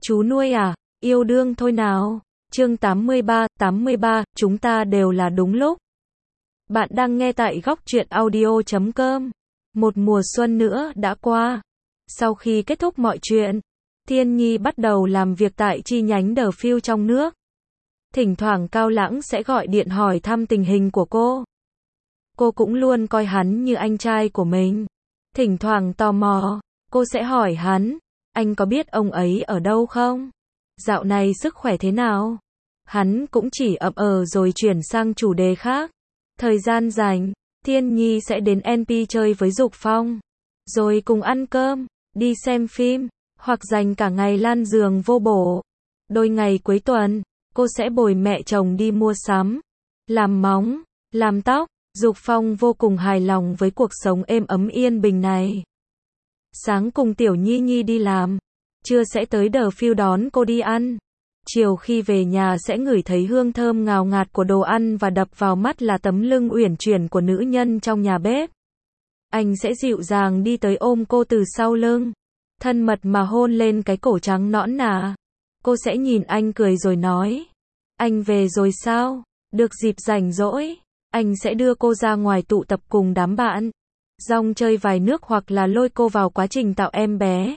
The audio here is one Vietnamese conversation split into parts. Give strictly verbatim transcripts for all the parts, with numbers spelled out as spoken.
Chú nuôi à, yêu đương thôi nào. Chương tám mươi ba, tám mươi ba, chúng ta đều là đúng lúc. Bạn đang nghe tại góc truyện audio chấm com. Một mùa xuân nữa đã qua. Sau khi kết thúc mọi chuyện, Thiên Nhi bắt đầu làm việc tại chi nhánh The Field trong nước. Thỉnh thoảng Cao Lãng sẽ gọi điện hỏi thăm tình hình của cô. Cô cũng luôn coi hắn như anh trai của mình. Thỉnh thoảng tò mò, cô sẽ hỏi hắn, anh có biết ông ấy ở đâu không? Dạo này sức khỏe thế nào? Hắn cũng chỉ ậm ờ rồi chuyển sang chủ đề khác. Thời gian rảnh, Thiên Nhi sẽ đến en pê chơi với Dục Phong. Rồi cùng ăn cơm, đi xem phim, hoặc dành cả ngày lan giường vô bổ. Đôi ngày cuối tuần, cô sẽ bồi mẹ chồng đi mua sắm, làm móng, làm tóc. Dục Phong vô cùng hài lòng với cuộc sống êm ấm yên bình này. Sáng cùng Tiểu Nhi Nhi đi làm, trưa sẽ tới The Field đón cô đi ăn. Chiều khi về nhà sẽ ngửi thấy hương thơm ngào ngạt của đồ ăn và đập vào mắt là tấm lưng uyển chuyển của nữ nhân trong nhà bếp. Anh sẽ dịu dàng đi tới ôm cô từ sau lưng, thân mật mà hôn lên cái cổ trắng nõn nà. Cô sẽ nhìn anh cười rồi nói, anh về rồi sao? Được dịp rảnh rỗi, anh sẽ đưa cô ra ngoài tụ tập cùng đám bạn, rong chơi vài nước hoặc là lôi cô vào quá trình tạo em bé.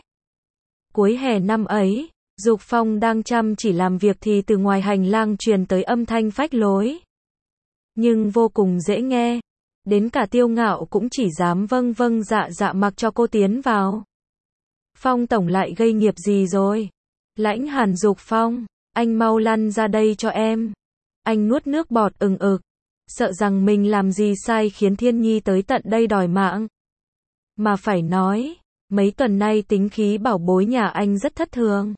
Cuối hè năm ấy, Dục Phong đang chăm chỉ làm việc thì từ ngoài hành lang truyền tới âm thanh phách lối. Nhưng vô cùng dễ nghe. Đến cả Tiêu Ngạo cũng chỉ dám vâng vâng dạ dạ mặc cho cô tiến vào. Phong tổng lại gây nghiệp gì rồi? Lãnh hàn Dục Phong, anh mau lăn ra đây cho em. Anh nuốt nước bọt ừng ực, sợ rằng mình làm gì sai khiến Thiên Nhi tới tận đây đòi mạng. Mà phải nói, mấy tuần nay tính khí bảo bối nhà anh rất thất thường.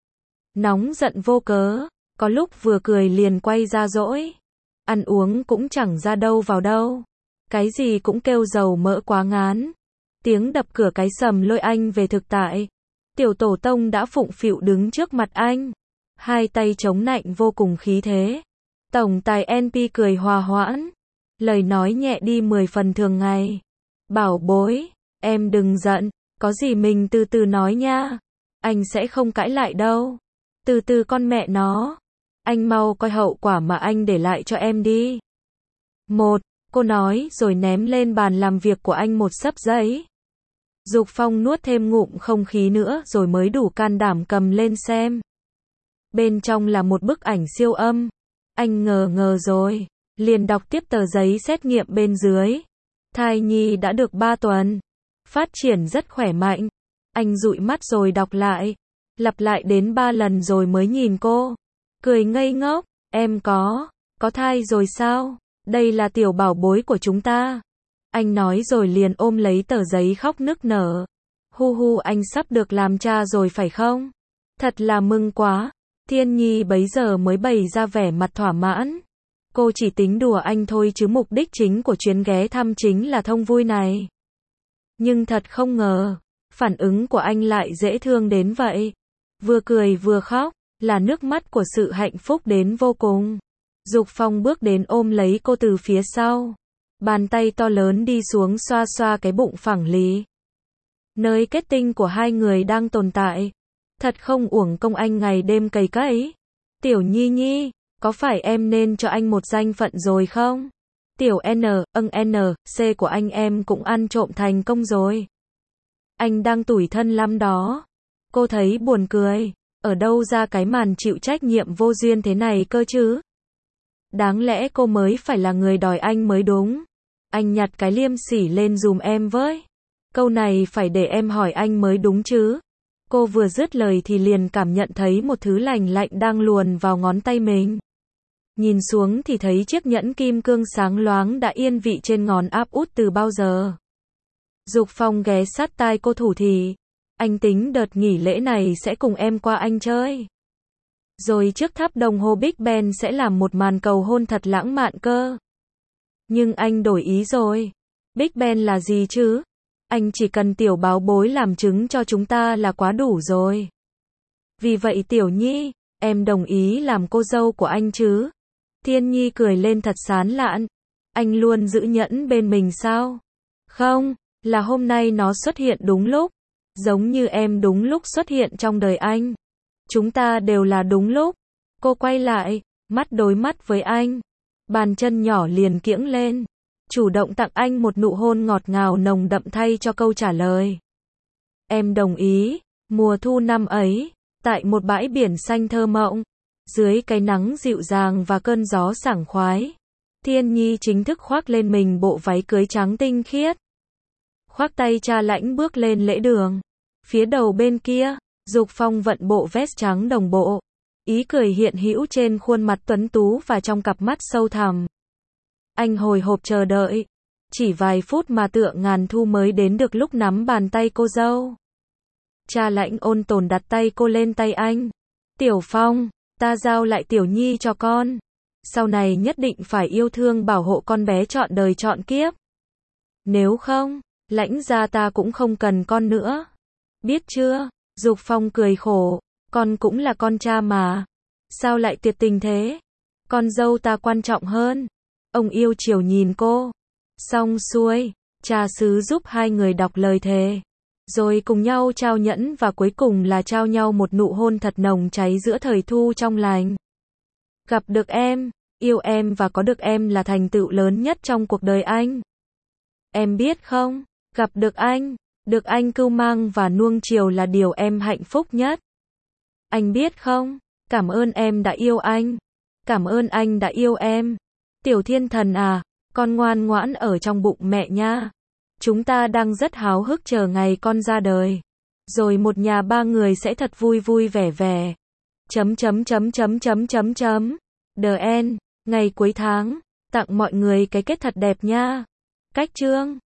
Nóng giận vô cớ, có lúc vừa cười liền quay ra dỗi. Ăn uống cũng chẳng ra đâu vào đâu. Cái gì cũng kêu dầu mỡ quá ngán. Tiếng đập cửa cái sầm lôi anh về thực tại. Tiểu tổ tông đã phụng phịu đứng trước mặt anh. Hai tay chống nạnh vô cùng khí thế. Tổng tài en pê cười hòa hoãn. Lời nói nhẹ đi mười phần thường ngày. Bảo bối, em đừng giận, có gì mình từ từ nói nha. Anh sẽ không cãi lại đâu. Từ từ con mẹ nó. Anh mau coi hậu quả mà anh để lại cho em đi. Một, cô nói rồi ném lên bàn làm việc của anh một xấp giấy. Dục Phong nuốt thêm ngụm không khí nữa rồi mới đủ can đảm cầm lên xem. Bên trong là một bức ảnh siêu âm. Anh ngờ ngờ rồi, liền đọc tiếp tờ giấy xét nghiệm bên dưới. Thai nhi đã được ba tuần. Phát triển rất khỏe mạnh. Anh dụi mắt rồi đọc lại. Lặp lại đến ba lần rồi mới nhìn cô. Cười ngây ngốc, em có, có thai rồi sao? Đây là tiểu bảo bối của chúng ta. Anh nói rồi liền ôm lấy tờ giấy khóc nức nở. Hu hu, anh sắp được làm cha rồi phải không? Thật là mừng quá. Thiên Nhi bấy giờ mới bày ra vẻ mặt thỏa mãn. Cô chỉ tính đùa anh thôi chứ mục đích chính của chuyến ghé thăm chính là thông vui này. Nhưng thật không ngờ, phản ứng của anh lại dễ thương đến vậy. Vừa cười vừa khóc, là nước mắt của sự hạnh phúc đến vô cùng. Dục Phong bước đến ôm lấy cô từ phía sau. Bàn tay to lớn đi xuống xoa xoa cái bụng phẳng lì. Nơi kết tinh của hai người đang tồn tại. Thật không uổng công anh ngày đêm cày cấy. Tiểu Nhi Nhi, có phải em nên cho anh một danh phận rồi không? Tiểu N, âng N, C của anh em cũng ăn trộm thành công rồi. Anh đang tủi thân lắm đó. Cô thấy buồn cười. Ở đâu ra cái màn chịu trách nhiệm vô duyên thế này cơ chứ? Đáng lẽ cô mới phải là người đòi anh mới đúng. Anh nhặt cái liêm sỉ lên dùm em với. Câu này phải để em hỏi anh mới đúng chứ. Cô vừa dứt lời thì liền cảm nhận thấy một thứ lành lạnh đang luồn vào ngón tay mình. Nhìn xuống thì thấy chiếc nhẫn kim cương sáng loáng đã yên vị trên ngón áp út từ bao giờ. Dục Phong ghé sát tai cô thủ thì. Anh tính đợt nghỉ lễ này sẽ cùng em qua anh chơi. Rồi trước tháp đồng hồ Big Ben sẽ làm một màn cầu hôn thật lãng mạn cơ. Nhưng anh đổi ý rồi. Big Ben là gì chứ? Anh chỉ cần tiểu báo bối làm chứng cho chúng ta là quá đủ rồi. Vì vậy Tiểu Nhi, em đồng ý làm cô dâu của anh chứ? Thiên Nhi cười lên thật sán lạn. Anh luôn giữ nhẫn bên mình sao? Không, là hôm nay nó xuất hiện đúng lúc. Giống như em đúng lúc xuất hiện trong đời anh. Chúng ta đều là đúng lúc. Cô quay lại, mắt đối mắt với anh. Bàn chân nhỏ liền kiễng lên. Chủ động tặng anh một nụ hôn ngọt ngào nồng đậm thay cho câu trả lời. Em đồng ý. Mùa thu năm ấy, tại một bãi biển xanh thơ mộng, dưới cái nắng dịu dàng và cơn gió sảng khoái, Thiên Nhi chính thức khoác lên mình bộ váy cưới trắng tinh khiết. Khoác tay cha lãnh bước lên lễ đường. Phía đầu bên kia, Dục Phong vận bộ vest trắng đồng bộ. Ý cười hiện hữu trên khuôn mặt tuấn tú và trong cặp mắt sâu thẳm. Anh hồi hộp chờ đợi. Chỉ vài phút mà tựa ngàn thu mới đến được lúc nắm bàn tay cô dâu. Cha lãnh ôn tồn đặt tay cô lên tay anh. Tiểu Phong, ta giao lại Tiểu Nhi cho con. Sau này nhất định phải yêu thương bảo hộ con bé trọn đời trọn kiếp. Nếu không, lãnh gia ta cũng không cần con nữa. Biết chưa? Dục Phong cười khổ. Con cũng là con cha mà. Sao lại tuyệt tình thế? Con dâu ta quan trọng hơn. Ông yêu chiều nhìn cô. Xong xuôi, cha xứ giúp hai người đọc lời thề. Rồi cùng nhau trao nhẫn và cuối cùng là trao nhau một nụ hôn thật nồng cháy giữa thời thu trong lành. Gặp được em, yêu em và có được em là thành tựu lớn nhất trong cuộc đời anh. Em biết không, gặp được anh, được anh cưu mang và nuông chiều là điều em hạnh phúc nhất. Anh biết không, cảm ơn em đã yêu anh. Cảm ơn anh đã yêu em. Tiểu Thiên Thần à, con ngoan ngoãn ở trong bụng mẹ nha. Chúng ta đang rất háo hức chờ ngày con ra đời. Rồi một nhà ba người sẽ thật vui vui vẻ vẻ. Chấm chấm chấm chấm chấm chấm chấm. The end, ngày cuối tháng, tặng mọi người cái kết thật đẹp nha. Cách chương